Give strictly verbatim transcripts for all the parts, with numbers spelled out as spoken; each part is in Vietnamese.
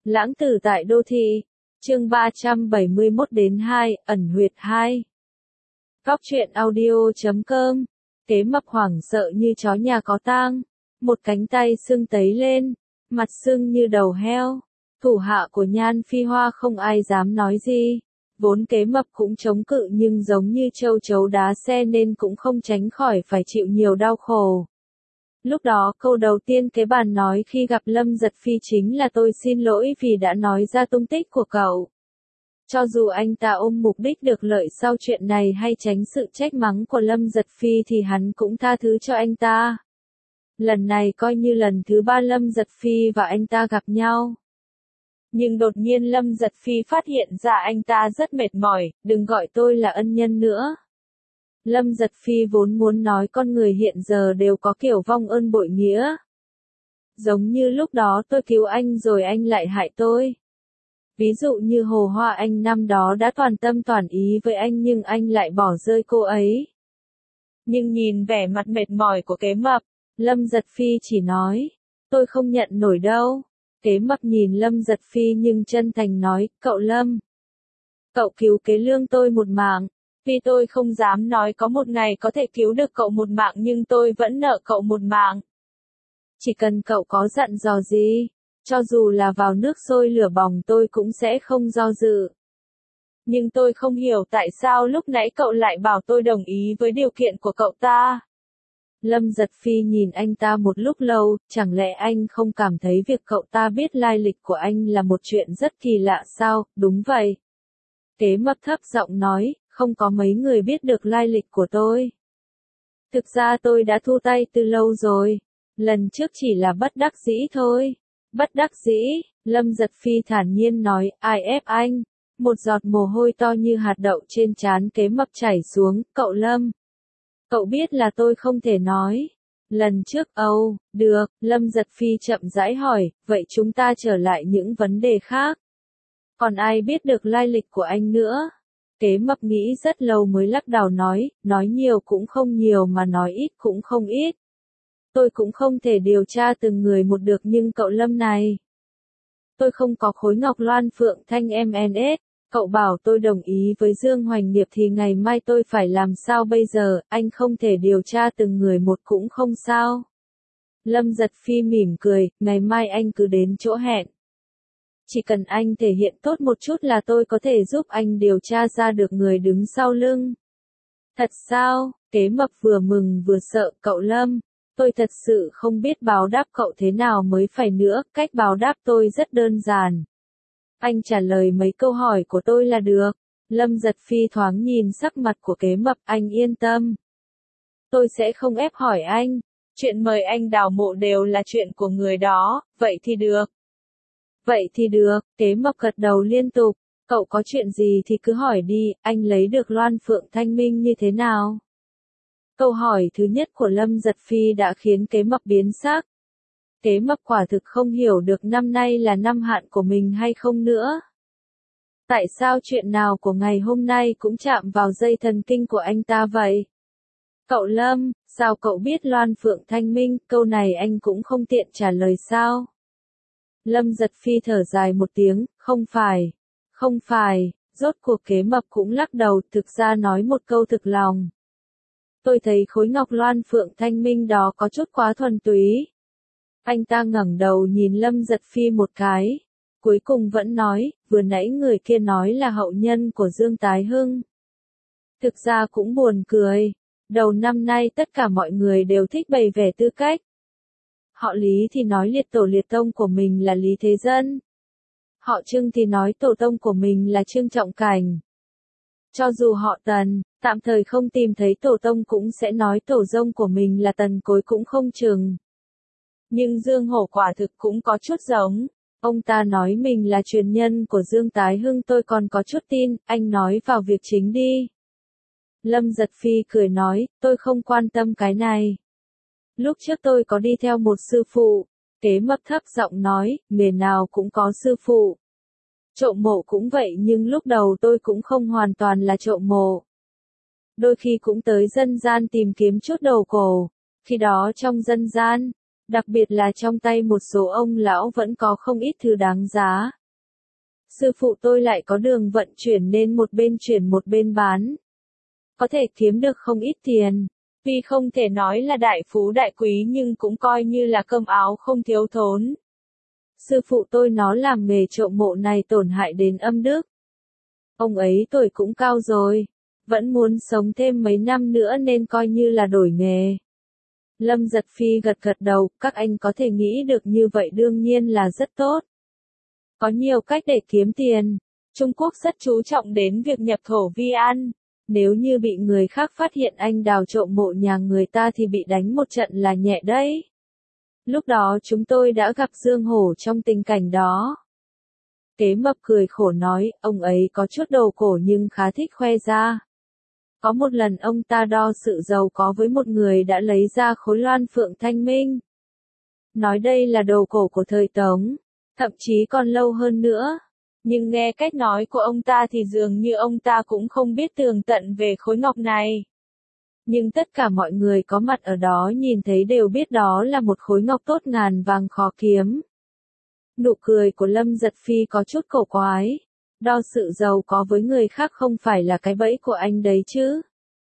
Lãng tử tại đô thị. Chương ba trăm bảy mươi mốt đến hai, ẩn huyệt hai. Góc truyện audio chấm com. Kế Mập hoảng sợ như chó nhà có tang, một cánh tay sưng tấy lên, mặt sưng như đầu heo. Thủ hạ của Nhan Phi Hoa không ai dám nói gì. Vốn Kế Mập cũng chống cự nhưng giống như châu chấu đá xe nên cũng không tránh khỏi phải chịu nhiều đau khổ. Lúc đó câu đầu tiên Kế Bàn nói khi gặp Lâm Giật Phi chính là tôi xin lỗi vì đã nói ra tung tích của cậu. Cho dù anh ta ôm mục đích được lợi sau chuyện này hay tránh sự trách mắng của Lâm Giật Phi thì hắn cũng tha thứ cho anh ta. Lần này coi như lần thứ ba Lâm Giật Phi và anh ta gặp nhau. Nhưng đột nhiên Lâm Giật Phi phát hiện ra anh ta rất mệt mỏi, đừng gọi tôi là ân nhân nữa. Lâm Giật Phi vốn muốn nói con người hiện giờ đều có kiểu vong ơn bội nghĩa. Giống như lúc đó tôi cứu anh rồi anh lại hại tôi. Ví dụ như Hồ Hoa Anh năm đó đã toàn tâm toàn ý với anh nhưng anh lại bỏ rơi cô ấy. Nhưng nhìn vẻ mặt mệt mỏi của Kế Mập, Lâm Giật Phi chỉ nói, tôi không nhận nổi đâu. Kế Mập nhìn Lâm Giật Phi nhưng chân thành nói, cậu Lâm, cậu cứu Kế Lương tôi một mạng. Vì tôi không dám nói có một ngày có thể cứu được cậu một mạng nhưng tôi vẫn nợ cậu một mạng. Chỉ cần cậu có dặn dò gì, cho dù là vào nước sôi lửa bỏng tôi cũng sẽ không do dự. Nhưng tôi không hiểu tại sao lúc nãy cậu lại bảo tôi đồng ý với điều kiện của cậu ta. Lâm Giật Phi nhìn anh ta một lúc lâu, chẳng lẽ anh không cảm thấy việc cậu ta biết lai lịch của anh là một chuyện rất kỳ lạ sao? Đúng vậy. Kế Mập thấp giọng nói, không có mấy người biết được lai lịch của tôi. Thực ra tôi đã thu tay từ lâu rồi. Lần trước chỉ là bất đắc dĩ thôi. Bất đắc dĩ, Lâm Giật Phi thản nhiên nói, ai ép anh? Một giọt mồ hôi to như hạt đậu trên trán Kế Mập chảy xuống, cậu Lâm. Cậu biết là tôi không thể nói. Lần trước, âu, được, Lâm Giật Phi chậm rãi hỏi, vậy chúng ta trở lại những vấn đề khác. Còn ai biết được lai lịch của anh nữa? Kế Mập nghĩ rất lâu mới lắc đầu nói, nói nhiều cũng không nhiều mà nói ít cũng không ít. Tôi cũng không thể điều tra từng người một được nhưng cậu Lâm này. Tôi không có khối ngọc loan phượng thanh em en ét, cậu bảo tôi đồng ý với Dương Hoành Nghiệp thì ngày mai tôi phải làm sao bây giờ, anh không thể điều tra từng người một cũng không sao. Lâm Giật Phi mỉm cười, ngày mai anh cứ đến chỗ hẹn. Chỉ cần anh thể hiện tốt một chút là tôi có thể giúp anh điều tra ra được người đứng sau lưng. Thật sao? Kế Mập vừa mừng vừa sợ, cậu Lâm. Tôi thật sự không biết báo đáp cậu thế nào mới phải nữa, cách báo đáp tôi rất đơn giản. Anh trả lời mấy câu hỏi của tôi là được. Lâm Giật Phi thoáng nhìn sắc mặt của Kế Mập, anh yên tâm. Tôi sẽ không ép hỏi anh. Chuyện mời anh đào mộ đều là chuyện của người đó, vậy thì được. Vậy thì được, Kế Mập gật đầu liên tục. Cậu có chuyện gì thì cứ hỏi đi, anh lấy được Loan Phượng Thanh Minh như thế nào? Câu hỏi thứ nhất của Lâm Giật Phi đã khiến Kế Mập biến sắc. Kế Mập quả thực không hiểu được năm nay là năm hạn của mình hay không nữa. Tại sao chuyện nào của ngày hôm nay cũng chạm vào dây thần kinh của anh ta vậy? Cậu Lâm, sao cậu biết Loan Phượng Thanh Minh, câu này anh cũng không tiện trả lời sao? Lâm Giật Phi thở dài một tiếng, không phải, không phải, rốt cuộc Kế Mập cũng lắc đầu, thực ra nói một câu thực lòng. Tôi thấy khối ngọc Loan Phượng Thanh Minh đó có chút quá thuần túy. Anh ta ngẩng đầu nhìn Lâm Giật Phi một cái. Cuối cùng vẫn nói, vừa nãy người kia nói là hậu nhân của Dương Tái Hưng. Thực ra cũng buồn cười. Đầu năm nay tất cả mọi người đều thích bày vẻ tư cách. Họ Lý thì nói liệt tổ liệt tông của mình là Lý Thế Dân. Họ Trương thì nói tổ tông của mình là Trương Trọng Cảnh. Cho dù họ Tần, tạm thời không tìm thấy tổ tông cũng sẽ nói tổ dông của mình là Tần Cối cũng không chừng. Nhưng Dương Hổ quả thực cũng có chút giống. Ông ta nói mình là truyền nhân của Dương Tái Hưng tôi còn có chút tin, anh nói vào việc chính đi. Lâm Giật Phi cười nói, tôi không quan tâm cái này. Lúc trước tôi có đi theo một sư phụ. Kế Mập thấp giọng nói, nghề nào cũng có sư phụ. Trộm mộ cũng vậy nhưng lúc đầu tôi cũng không hoàn toàn là trộm mộ. Đôi khi cũng tới dân gian tìm kiếm chút đồ cổ. Khi đó trong dân gian, Đặc biệt là trong tay một số ông lão vẫn có không ít thứ đáng giá. Sư phụ tôi lại có đường vận chuyển nên một bên chuyển một bên bán. Có thể kiếm được không ít tiền. Tuy không thể nói là đại phú đại quý nhưng cũng coi như là cơm áo không thiếu thốn. Sư phụ tôi nó làm nghề trộm mộ này tổn hại đến âm đức. Ông ấy tuổi cũng cao rồi, vẫn muốn sống thêm mấy năm nữa nên coi như là đổi nghề. Lâm Giật Phi gật gật đầu, các anh có thể nghĩ được như vậy đương nhiên là rất tốt. Có nhiều cách để kiếm tiền. Trung Quốc rất chú trọng đến việc nhập thổ vi ăn. Nếu như bị người khác phát hiện anh đào trộm mộ nhà người ta thì bị đánh một trận là nhẹ đấy. Lúc đó chúng tôi đã gặp Dương Hổ trong tình cảnh đó. Kế Mập cười khổ nói, ông ấy có chút đầu cổ nhưng khá thích khoe ra. Có một lần ông ta đo sự giàu có với một người đã lấy ra khối loan phượng thanh minh. Nói đây là đồ cổ của thời Tống, thậm chí còn lâu hơn nữa. Nhưng nghe cách nói của ông ta thì dường như ông ta cũng không biết tường tận về khối ngọc này. Nhưng tất cả mọi người có mặt ở đó nhìn thấy đều biết đó là một khối ngọc tốt ngàn vàng khó kiếm. Nụ cười của Lâm Giật Phi có chút cổ quái. Đo sự giàu có với người khác không phải là cái bẫy của anh đấy chứ.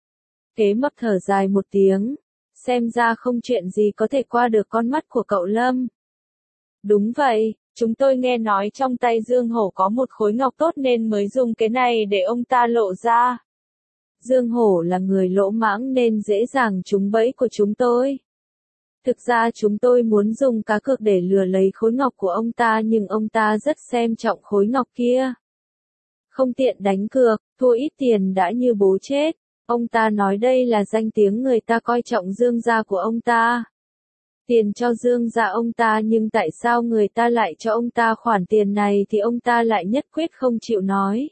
Kế Mập thở dài một tiếng. Xem ra không chuyện gì có thể qua được con mắt của cậu Lâm. Đúng vậy, chúng tôi nghe nói trong tay Dương Hổ có một khối ngọc tốt nên mới dùng cái này để ông ta lộ ra. Dương Hổ là người lỗ mãng nên dễ dàng trúng bẫy của chúng tôi. Thực ra chúng tôi muốn dùng cá cược để lừa lấy khối ngọc của ông ta nhưng ông ta rất xem trọng khối ngọc kia. Không tiện đánh cược, thua ít tiền đã như bố chết. Ông ta nói đây là danh tiếng người ta coi trọng Dương gia của ông ta. Tiền cho Dương gia ông ta nhưng tại sao người ta lại cho ông ta khoản tiền này thì ông ta lại nhất quyết không chịu nói.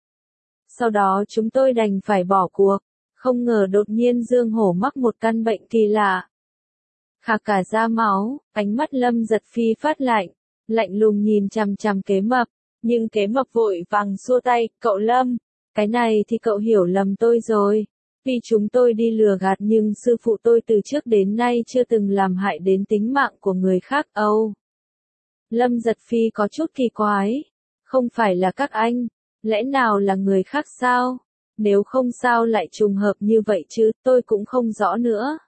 Sau đó chúng tôi đành phải bỏ cuộc, không ngờ đột nhiên Dương Hổ mắc một căn bệnh kỳ lạ. Khạc cả da máu, ánh mắt Lâm Giật Phi phát lạnh, lạnh lùng nhìn chằm chằm Kế Mập, nhưng Kế Mập vội vàng xua tay, cậu Lâm, cái này thì cậu hiểu lầm tôi rồi. Vì chúng tôi đi lừa gạt nhưng sư phụ tôi từ trước đến nay chưa từng làm hại đến tính mạng của người khác âu. Lâm Giật Phi có chút kỳ quái. Không phải là các anh, lẽ nào là người khác sao? Nếu không sao lại trùng hợp như vậy chứ, tôi cũng không rõ nữa.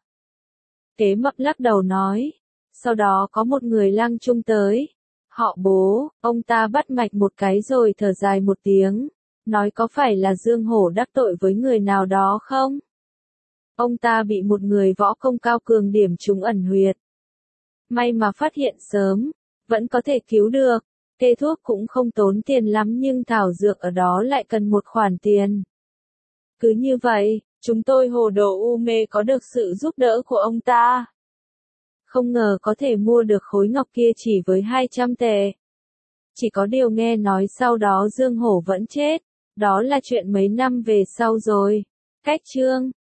Kế Mập lắc đầu nói. Sau đó có một người lang trung tới. Họ Bố, ông ta bắt mạch một cái rồi thở dài một tiếng. Nói có phải là Dương Hổ đắc tội với người nào đó không? Ông ta bị một người võ công cao cường điểm trúng ẩn huyệt. May mà phát hiện sớm, vẫn có thể cứu được. Kê thuốc cũng không tốn tiền lắm nhưng thảo dược ở đó lại cần một khoản tiền. Cứ như vậy, chúng tôi hồ đồ u mê có được sự giúp đỡ của ông ta. Không ngờ có thể mua được khối ngọc kia chỉ với hai trăm tệ. Chỉ có điều nghe nói sau đó Dương Hổ vẫn chết. Đó là chuyện mấy năm về sau rồi. Cách chương